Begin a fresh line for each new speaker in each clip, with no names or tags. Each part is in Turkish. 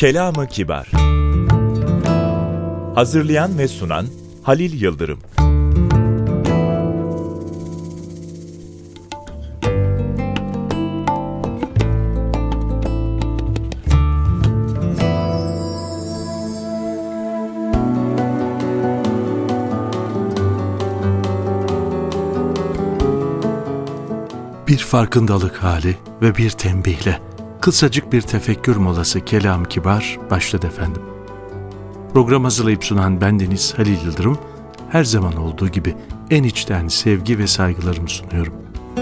Kelam-ı Kibar. Hazırlayan ve sunan Halil Yıldırım.
Bir farkındalık hali ve bir tembihle kısacık bir tefekkür molası Kelam-ı Kibar başladı efendim. Program hazırlayıp sunan bendeniz Halil Yıldırım, her zaman olduğu gibi en içten sevgi ve saygılarımı sunuyorum.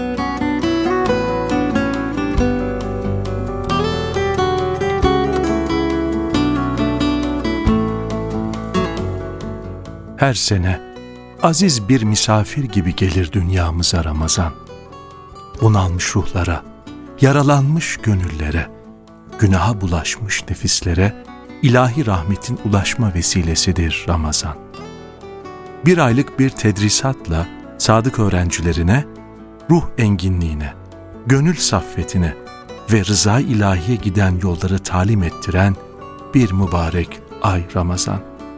Her sene aziz bir misafir gibi gelir dünyamıza Ramazan. Bunalmış ruhlara, yaralanmış gönüllere, günaha bulaşmış nefislere ilahi rahmetin ulaşma vesilesidir Ramazan. Bir aylık bir tedrisatla sadık öğrencilerine, ruh enginliğine, gönül saffetine ve rıza-i ilahiye giden yolları talim ettiren bir mübarek ay Ramazan.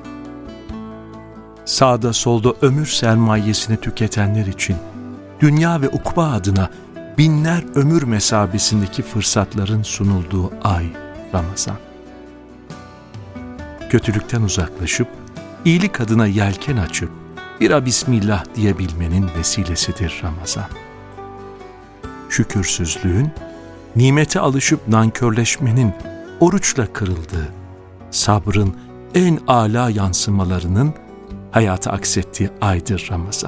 Sağda solda ömür sermayesini tüketenler için dünya ve ukba adına binler ömür mesabesindeki fırsatların sunulduğu ay Ramazan. Kötülükten uzaklaşıp, iyilik adına yelken açıp, bira bismillah diyebilmenin vesilesidir Ramazan. Şükürsüzlüğün, nimete alışıp nankörleşmenin oruçla kırıldığı, sabrın en âlâ yansımalarının hayata aksettiği aydır Ramazan.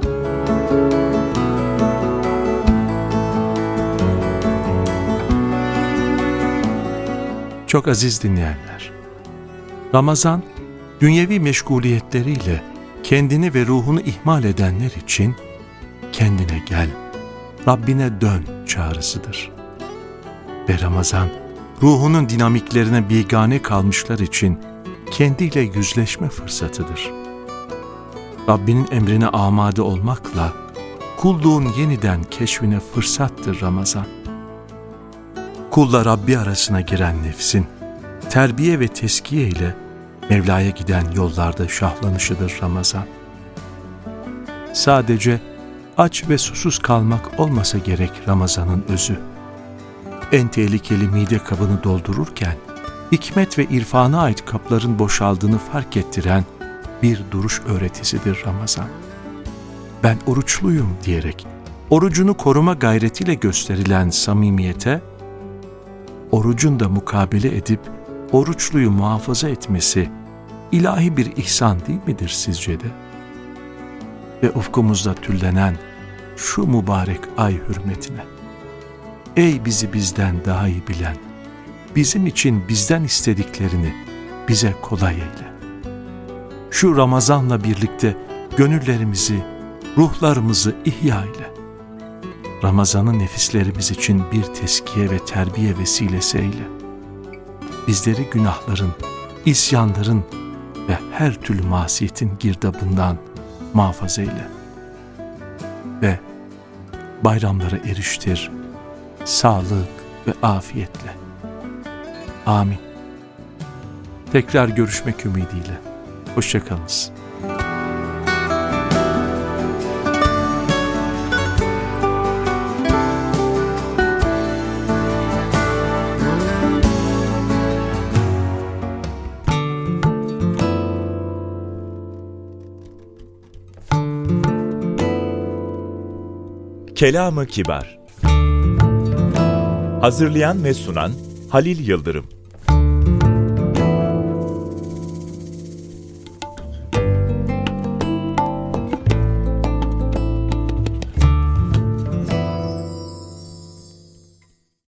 Çok aziz dinleyenler, Ramazan, dünyevi meşguliyetleriyle kendini ve ruhunu ihmal edenler için kendine gel, Rabbine dön çağrısıdır. Ve Ramazan, ruhunun dinamiklerine bigane kalmışlar için kendiyle yüzleşme fırsatıdır. Rabbinin emrine amade olmakla kulluğun yeniden keşfine fırsattır Ramazan. Kulla Rabbi arasına giren nefsin, terbiye ve teskiye ile Mevla'ya giden yollarda şahlanışıdır Ramazan. Sadece aç ve susuz kalmak olmasa gerek Ramazan'ın özü. En tehlikeli mide kabını doldururken, hikmet ve irfana ait kapların boşaldığını fark ettiren bir duruş öğretisidir Ramazan. Ben oruçluyum diyerek, orucunu koruma gayretiyle gösterilen samimiyete, orucun da mukabele edip oruçluyu muhafaza etmesi ilahi bir ihsan değil midir sizce de? Ve ufkumuzda tüllenen şu mübarek ay hürmetine, ey bizi bizden daha iyi bilen, bizim için bizden istediklerini bize kolay eyle. Şu Ramazan'la birlikte gönüllerimizi, ruhlarımızı ihya eyle. Ramazan'ı nefislerimiz için bir teskiye ve terbiye vesilesi eyle. Bizleri günahların, isyanların ve her türlü masiyetin girdabından muhafaza eyle. Ve bayramlara eriştir, sağlık ve afiyetle. Amin. Tekrar görüşmek ümidiyle. Hoşça kalınız.
Kelam-ı Kibar. Hazırlayan ve sunan Halil Yıldırım.